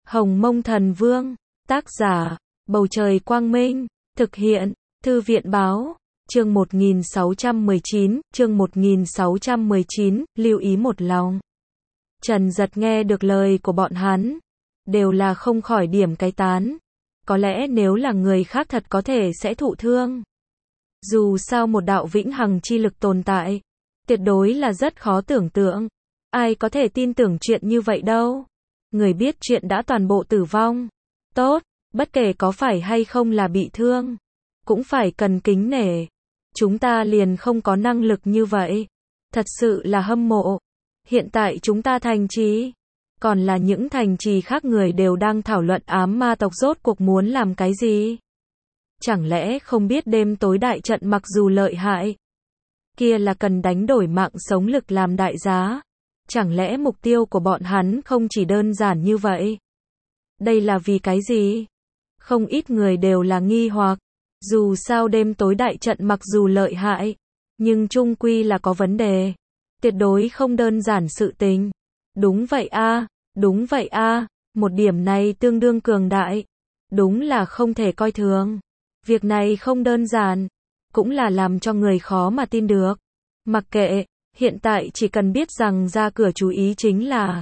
Hồng Mông Thần Vương, tác giả, Bầu Trời Quang Minh, thực hiện, Thư viện Báo, chương 1619, lưu ý một lòng. Trần Giật nghe được lời của bọn hắn, đều là không khỏi điểm cái tán. Có lẽ nếu là người khác thật có thể sẽ thụ thương. Dù sao một đạo vĩnh hằng chi lực tồn tại, tuyệt đối là rất khó tưởng tượng. Ai có thể tin tưởng chuyện như vậy đâu. Người biết chuyện đã toàn bộ tử vong. Tốt, bất kể có phải hay không là bị thương, cũng phải cần kính nể. Chúng ta liền không có năng lực như vậy. Thật sự là hâm mộ. Hiện tại chúng ta thành trì, còn là những thành trì khác người đều đang thảo luận ám ma tộc rốt cuộc muốn làm cái gì. Chẳng lẽ không biết đêm tối đại trận mặc dù lợi hại, kia là cần đánh đổi mạng sống lực làm đại giá. Chẳng lẽ mục tiêu của bọn hắn không chỉ đơn giản như vậy? Đây là vì cái gì? Không ít người đều là nghi hoặc. Dù sao đêm tối đại trận mặc dù lợi hại, nhưng chung quy là có vấn đề. Tuyệt đối không đơn giản sự tình. Đúng vậy a, đúng vậy a, một điểm này tương đương cường đại. Đúng là không thể coi thường. Việc này không đơn giản, cũng là làm cho người khó mà tin được. Mặc kệ, hiện tại chỉ cần biết rằng ra cửa chú ý chính là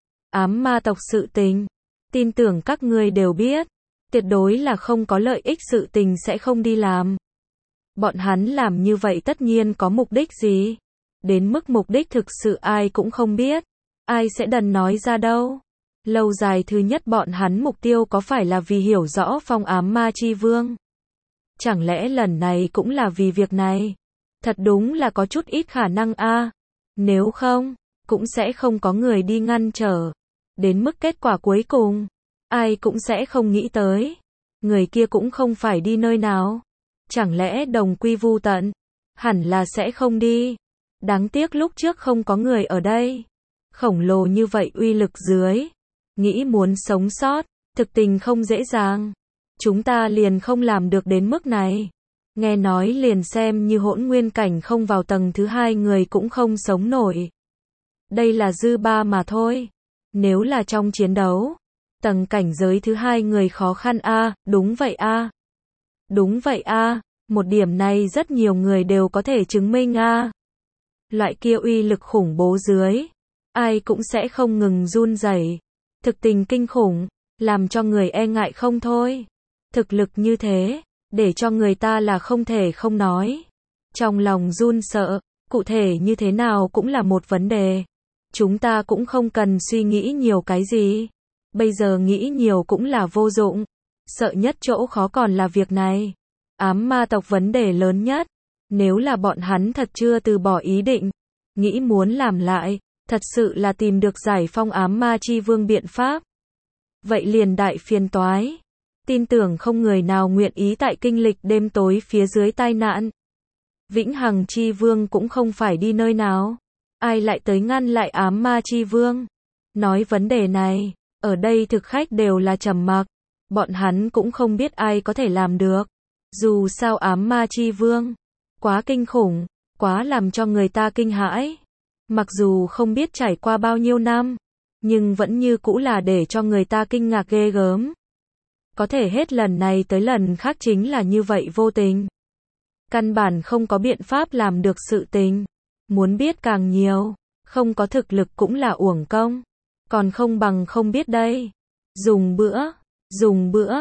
ám ma tộc sự tình. Tin tưởng các ngươi đều biết, tuyệt đối là không có lợi ích sự tình sẽ không đi làm. Bọn hắn làm như vậy tất nhiên có mục đích gì? Đến mức mục đích thực sự ai cũng không biết. Ai sẽ đần nói ra đâu? Lâu dài thứ nhất bọn hắn mục tiêu có phải là vì hiểu rõ phong ám ma chi vương? Chẳng lẽ lần này cũng là vì việc này? Thật đúng là có chút ít khả năng a. Nếu không, cũng sẽ không có người đi ngăn trở. Đến mức kết quả cuối cùng, ai cũng sẽ không nghĩ tới. Người kia cũng không phải đi nơi nào. Chẳng lẽ đồng quy vu tận? Hẳn là sẽ không đi. Đáng tiếc lúc trước không có người ở đây. Khổng lồ như vậy uy lực dưới, nghĩ muốn sống sót, thực tình không dễ dàng. Chúng ta liền không làm được đến mức này. Nghe nói liền xem như hỗn nguyên cảnh không vào tầng thứ 2 người cũng không sống nổi. Đây là dư ba mà thôi. Nếu là trong chiến đấu, tầng cảnh giới thứ 2 người khó khăn a, đúng vậy a. Đúng vậy a, một điểm này rất nhiều người đều có thể chứng minh a. Loại kia uy lực khủng bố dưới, ai cũng sẽ không ngừng run rẩy. Thực tình kinh khủng, làm cho người e ngại không thôi. Thực lực như thế, để cho người ta là không thể không nói. Trong lòng run sợ, cụ thể như thế nào cũng là một vấn đề. Chúng ta cũng không cần suy nghĩ nhiều cái gì. Bây giờ nghĩ nhiều cũng là vô dụng. Sợ nhất chỗ khó còn là việc này. Ám ma tộc vấn đề lớn nhất. Nếu là bọn hắn thật chưa từ bỏ ý định, nghĩ muốn làm lại, thật sự là tìm được giải phong ám ma chi vương biện pháp. Vậy liền đại phiền toái. Tin tưởng không người nào nguyện ý tại kinh lịch đêm tối phía dưới tai nạn. Vĩnh hằng chi vương cũng không phải đi nơi nào. Ai lại tới ngăn lại ám ma chi vương? Nói vấn đề này, ở đây thực khách đều là trầm mặc. Bọn hắn cũng không biết ai có thể làm được. Dù sao ám ma chi vương, quá kinh khủng, quá làm cho người ta kinh hãi. Mặc dù không biết trải qua bao nhiêu năm, nhưng vẫn như cũ là để cho người ta kinh ngạc ghê gớm. Có thể hết lần này tới lần khác chính là như vậy vô tình. Căn bản không có biện pháp làm được sự tình. Muốn biết càng nhiều, không có thực lực cũng là uổng công. Còn không bằng không biết đây. Dùng bữa,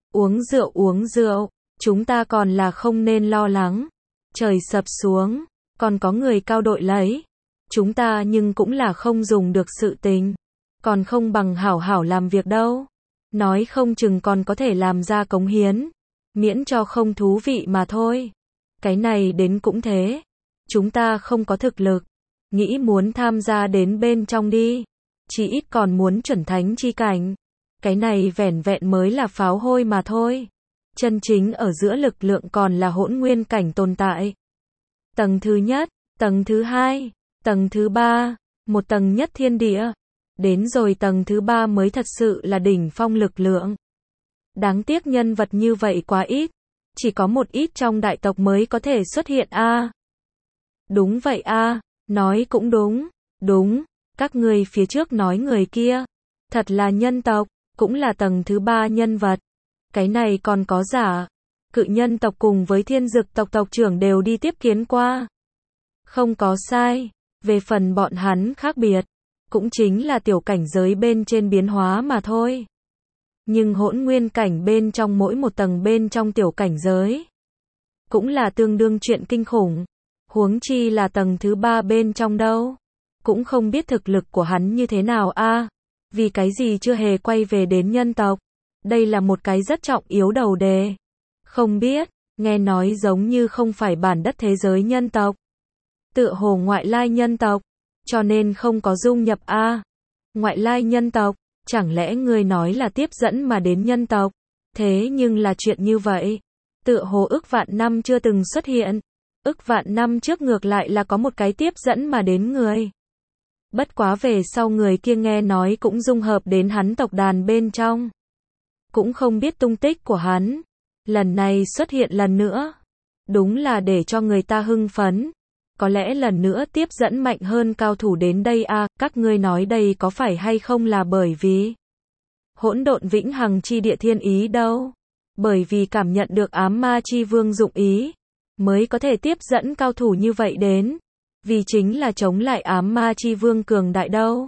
uống rượu, chúng ta còn là không nên lo lắng. Trời sập xuống, còn có người cao đội lấy. Chúng ta nhưng cũng là không dùng được sự tình. Còn không bằng hảo hảo làm việc đâu. Nói không chừng còn có thể làm ra cống hiến. Miễn cho không thú vị mà thôi. Cái này đến cũng thế. Chúng ta không có thực lực. Nghĩ muốn tham gia đến bên trong đi. Chỉ ít còn muốn chuẩn thánh chi cảnh. Cái này vẻn vẹn mới là pháo hôi mà thôi. Chân chính ở giữa lực lượng còn là hỗn nguyên cảnh tồn tại. Tầng thứ nhất, tầng thứ 2, tầng thứ 3, một tầng nhất thiên địa. Đến rồi tầng thứ 3 mới thật sự là đỉnh phong lực lượng. Đáng tiếc nhân vật như vậy quá ít. Chỉ có một ít trong đại tộc mới có thể xuất hiện a. Đúng vậy a, nói cũng đúng. Đúng, các ngươi phía trước nói người kia. Thật là nhân tộc. cũng là tầng thứ 3 nhân vật. Cái này còn có giả. Cự nhân tộc cùng với thiên dực tộc tộc trưởng đều đi tiếp kiến qua. Không có sai. Về phần bọn hắn khác biệt, cũng chính là tiểu cảnh giới bên trên biến hóa mà thôi. Nhưng hỗn nguyên cảnh bên trong mỗi một tầng bên trong tiểu cảnh giới, cũng là tương đương chuyện kinh khủng. Huống chi là tầng thứ 3 bên trong đâu. Cũng không biết thực lực của hắn như thế nào a. Vì cái gì chưa hề quay về đến nhân tộc. Đây là một cái rất trọng yếu đầu đề. Không biết, nghe nói giống như không phải bản đất thế giới nhân tộc. Tựa hồ ngoại lai nhân tộc, cho nên không có dung nhập a. Ngoại lai nhân tộc, chẳng lẽ người nói là tiếp dẫn mà đến nhân tộc? Thế nhưng là chuyện như vậy, tựa hồ ức vạn năm chưa từng xuất hiện. Ức vạn năm trước ngược lại là có một cái tiếp dẫn mà đến người. Bất quá về sau người kia nghe nói cũng dung hợp đến hắn tộc đàn bên trong. Cũng không biết tung tích của hắn. Lần này xuất hiện lần nữa. Đúng là để cho người ta hưng phấn. Có lẽ lần nữa tiếp dẫn mạnh hơn cao thủ đến đây a. Các ngươi nói đây có phải hay không là bởi vì hỗn độn vĩnh hằng chi địa thiên ý đâu. Bởi vì cảm nhận được ám ma chi vương dụng ý, mới có thể tiếp dẫn cao thủ như vậy đến. Vì chính là chống lại ám ma chi vương cường đại đâu.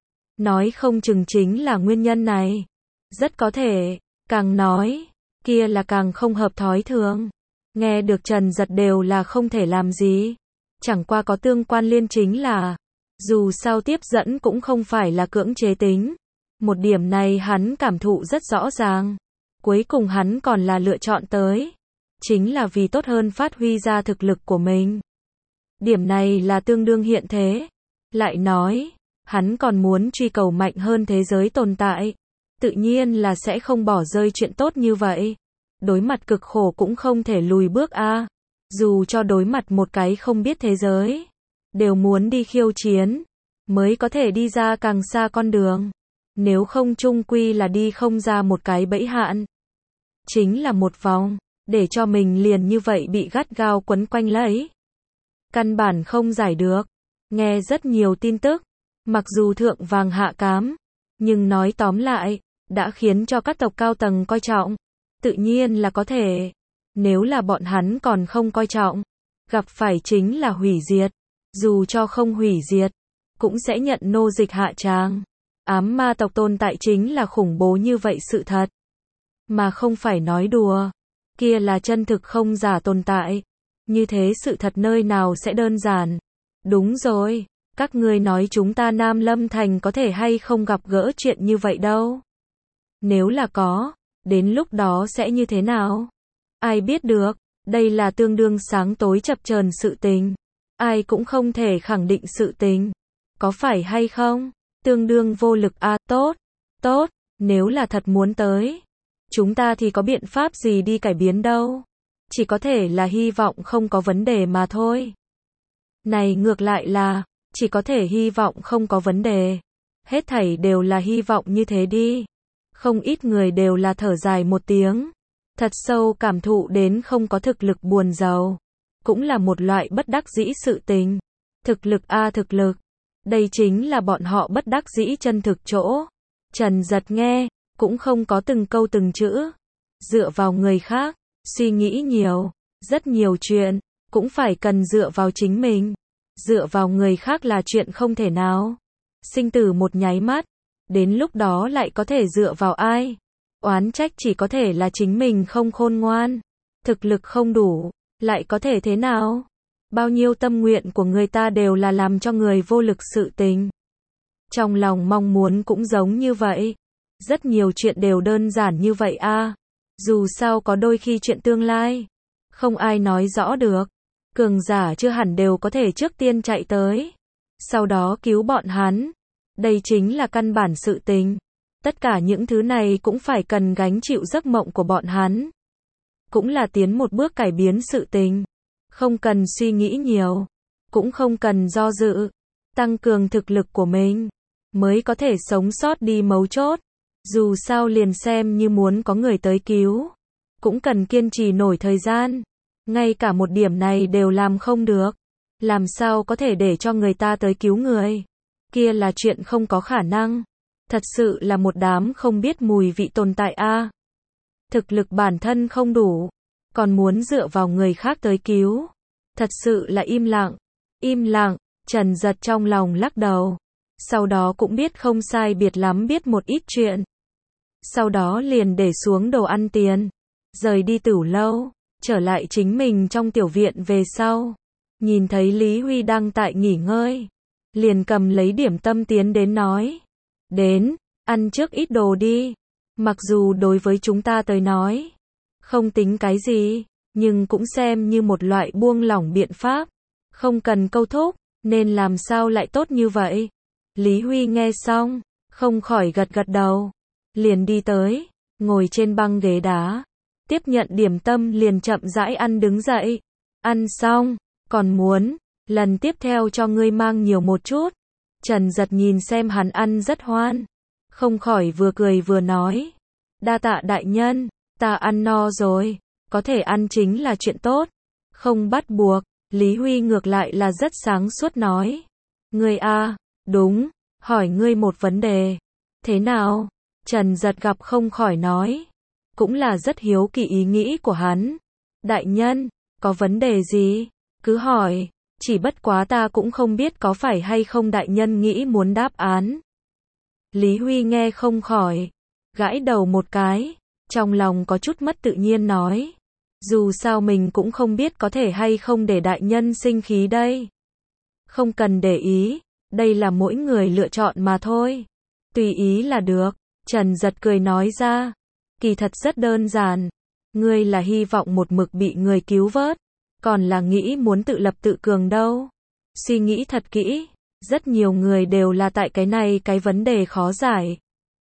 Nói không chừng chính là nguyên nhân này. Rất có thể, càng nói, kia là càng không hợp thói thường. Nghe được Trần Giật đều là không thể làm gì. Chẳng qua có tương quan liên chính là, dù sao tiếp dẫn cũng không phải là cưỡng chế tính. Một điểm này hắn cảm thụ rất rõ ràng. Cuối cùng hắn còn là lựa chọn tới. Chính là vì tốt hơn phát huy ra thực lực của mình. Điểm này là tương đương hiện thế. Lại nói, hắn còn muốn truy cầu mạnh hơn thế giới tồn tại. Tự nhiên là sẽ không bỏ rơi chuyện tốt như vậy. Đối mặt cực khổ cũng không thể lùi bước a. Dù cho đối mặt một cái không biết thế giới, đều muốn đi khiêu chiến, mới có thể đi ra càng xa con đường. Nếu không chung quy là đi không ra một cái bẫy hạn. Chính là một vòng, để cho mình liền như vậy bị gắt gao quấn quanh lấy. Căn bản không giải được. Nghe rất nhiều tin tức, mặc dù thượng vàng hạ cám, nhưng nói tóm lại, đã khiến cho các tộc cao tầng coi trọng. Tự nhiên là có thể. Nếu là bọn hắn còn không coi trọng, gặp phải chính là hủy diệt. Dù cho không hủy diệt, cũng sẽ nhận nô dịch hạ tràng. Ám ma tộc tồn tại chính là khủng bố như vậy sự thật. Mà không phải nói đùa. Kia là chân thực không giả tồn tại. Như thế sự thật nơi nào sẽ đơn giản. Đúng rồi, các ngươi nói chúng ta Nam Lâm Thành có thể hay không gặp gỡ chuyện như vậy đâu. Nếu là có, đến lúc đó sẽ như thế nào? Ai biết được, đây là tương đương sáng tối chập chờn sự tình. Ai cũng không thể khẳng định sự tình. Có phải hay không? Tương đương vô lực a. Tốt, nếu là thật muốn tới. Chúng ta thì có biện pháp gì đi cải biến đâu. Chỉ có thể là hy vọng không có vấn đề mà thôi. Này ngược lại là, chỉ có thể hy vọng không có vấn đề. Hết thảy đều là hy vọng như thế đi. Không ít người đều là thở dài một tiếng. Thật sâu cảm thụ đến không có thực lực buồn rầu. Cũng là một loại bất đắc dĩ sự tình. Thực lực a thực lực. Đây chính là bọn họ bất đắc dĩ chân thực chỗ. Trần Giật nghe, cũng không có từng câu từng chữ. Dựa vào người khác, suy nghĩ nhiều, rất nhiều chuyện, cũng phải cần dựa vào chính mình. Dựa vào người khác là chuyện không thể nào. Sinh tử một nháy mắt, đến lúc đó lại có thể dựa vào ai? Oán trách chỉ có thể là chính mình không khôn ngoan, thực lực không đủ, lại có thể thế nào? Bao nhiêu tâm nguyện của người ta đều là làm cho người vô lực sự tình. Trong lòng mong muốn cũng giống như vậy. Rất nhiều chuyện đều đơn giản như vậy a. Dù sao có đôi khi chuyện tương lai, không ai nói rõ được. Cường giả chưa hẳn đều có thể trước tiên chạy tới, sau đó cứu bọn hắn. Đây chính là căn bản sự tình. Tất cả những thứ này cũng phải cần gánh chịu giấc mộng của bọn hắn. Cũng là tiến một bước cải biến sự tình. Không cần suy nghĩ nhiều, cũng không cần do dự. Tăng cường thực lực của mình, mới có thể sống sót đi mấu chốt. Dù sao liền xem như muốn có người tới cứu, cũng cần kiên trì nổi thời gian. Ngay cả một điểm này đều làm không được. Làm sao có thể để cho người ta tới cứu người? Kia là chuyện không có khả năng. Thật sự là một đám không biết mùi vị tồn tại a. Thực lực bản thân không đủ, còn muốn dựa vào người khác tới cứu. Thật sự là im lặng. Im lặng, Trần Giật trong lòng lắc đầu. Sau đó cũng biết không sai biệt lắm biết một ít chuyện. Sau đó liền để xuống đồ ăn tiền, rời đi Tửu lâu, trở lại chính mình trong tiểu viện về sau. Nhìn thấy Lý Huy đang tại nghỉ ngơi, liền cầm lấy điểm tâm tiến đến nói. Đến, ăn trước ít đồ đi. Mặc dù đối với chúng ta tới nói, không tính cái gì, nhưng cũng xem như một loại buông lỏng biện pháp. Không cần câu thúc, nên làm sao lại tốt như vậy? Lý Huy nghe xong, không khỏi gật gật đầu. Liền đi tới, ngồi trên băng ghế đá. Tiếp nhận điểm tâm liền chậm rãi ăn đứng dậy. Ăn xong, còn muốn, lần tiếp theo cho ngươi mang nhiều một chút. Trần Giật nhìn xem hắn ăn rất hoan. Không khỏi vừa cười vừa nói. Đa tạ đại nhân, ta ăn no rồi. Có thể ăn chính là chuyện tốt. Không bắt buộc. Lý Huy ngược lại là rất sáng suốt nói. Ngươi a, đúng, hỏi ngươi một vấn đề. Thế nào? Trần Giật gặp không khỏi nói. Cũng là rất hiếu kỳ ý nghĩ của hắn. Đại nhân, có vấn đề gì? Cứ hỏi, chỉ bất quá ta cũng không biết có phải hay không đại nhân nghĩ muốn đáp án. Lý Huy nghe không khỏi, gãi đầu một cái, trong lòng có chút mất tự nhiên nói. Dù sao mình cũng không biết có thể hay không để đại nhân sinh khí đây. Không cần để ý, đây là mỗi người lựa chọn mà thôi. Tùy ý là được, Trần Giật cười nói ra. Kỳ thật rất đơn giản. Ngươi là hy vọng một mực bị người cứu vớt, còn là nghĩ muốn tự lập tự cường đâu. Suy nghĩ thật kỹ, rất nhiều người đều là tại cái này cái vấn đề khó giải.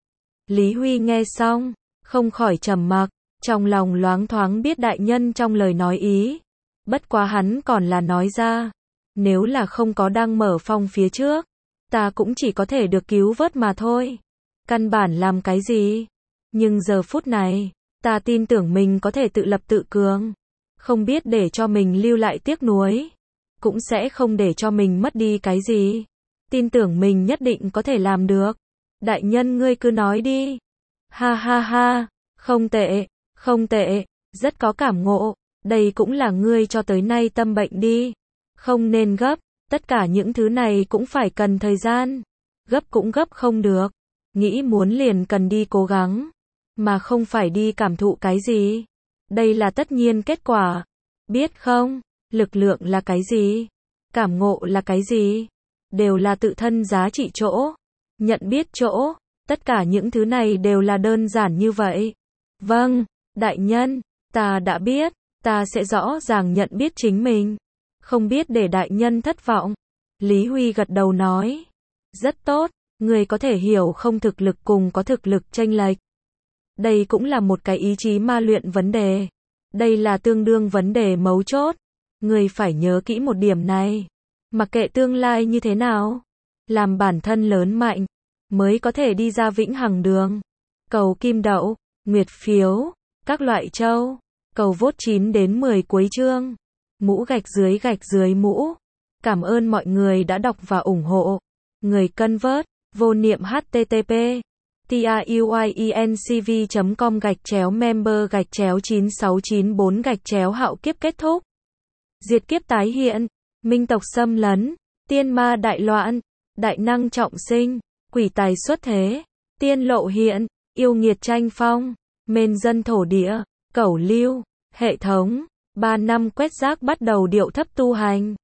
Lý Huy nghe xong, không khỏi trầm mặc, trong lòng loáng thoáng biết đại nhân trong lời nói ý. Bất quá hắn còn là nói ra, nếu là không có đang mở phong phía trước, ta cũng chỉ có thể được cứu vớt mà thôi. Căn bản làm cái gì? Nhưng giờ phút này, ta tin tưởng mình có thể tự lập tự cường. Không biết để cho mình lưu lại tiếc nuối, cũng sẽ không để cho mình mất đi cái gì. Tin tưởng mình nhất định có thể làm được. Đại nhân ngươi cứ nói đi. Ha ha ha, không tệ, không tệ, rất có cảm ngộ. Đây cũng là ngươi cho tới nay tâm bệnh đi. Không nên gấp, tất cả những thứ này cũng phải cần thời gian. Gấp cũng gấp không được. Nghĩ muốn liền cần đi cố gắng, mà không phải đi cảm thụ cái gì. Đây là tất nhiên kết quả. Biết không, lực lượng là cái gì? Cảm ngộ là cái gì? Đều là tự thân giá trị chỗ, nhận biết chỗ, tất cả những thứ này đều là đơn giản như vậy. Vâng, đại nhân, ta đã biết, ta sẽ rõ ràng nhận biết chính mình. Không biết để đại nhân thất vọng. Lý Huy gật đầu nói. Rất tốt, người có thể hiểu không thực lực cùng có thực lực chênh lệch. Đây cũng là một cái ý chí ma luyện vấn đề. Đây là tương đương vấn đề mấu chốt. Người phải nhớ kỹ một điểm này. Mặc kệ tương lai như thế nào, làm bản thân lớn mạnh, mới có thể đi ra vĩnh hằng đường. Cầu kim đậu, nguyệt phiếu, các loại châu. Cầu vote 9 đến 10 cuối chương. Mũ gạch dưới mũ. Cảm ơn mọi người đã đọc và ủng hộ. Người cân vớt, vô niệm http tiuyencv.com/member/9694 hạo kiếp kết thúc. Diệt kiếp tái hiện, minh tộc xâm lấn, tiên ma đại loạn, đại năng trọng sinh, quỷ tài xuất thế, tiên lộ hiện, yêu nghiệt tranh phong, mên dân thổ địa, cẩu lưu, hệ thống, 3 năm quét rác bắt đầu điệu thấp tu hành.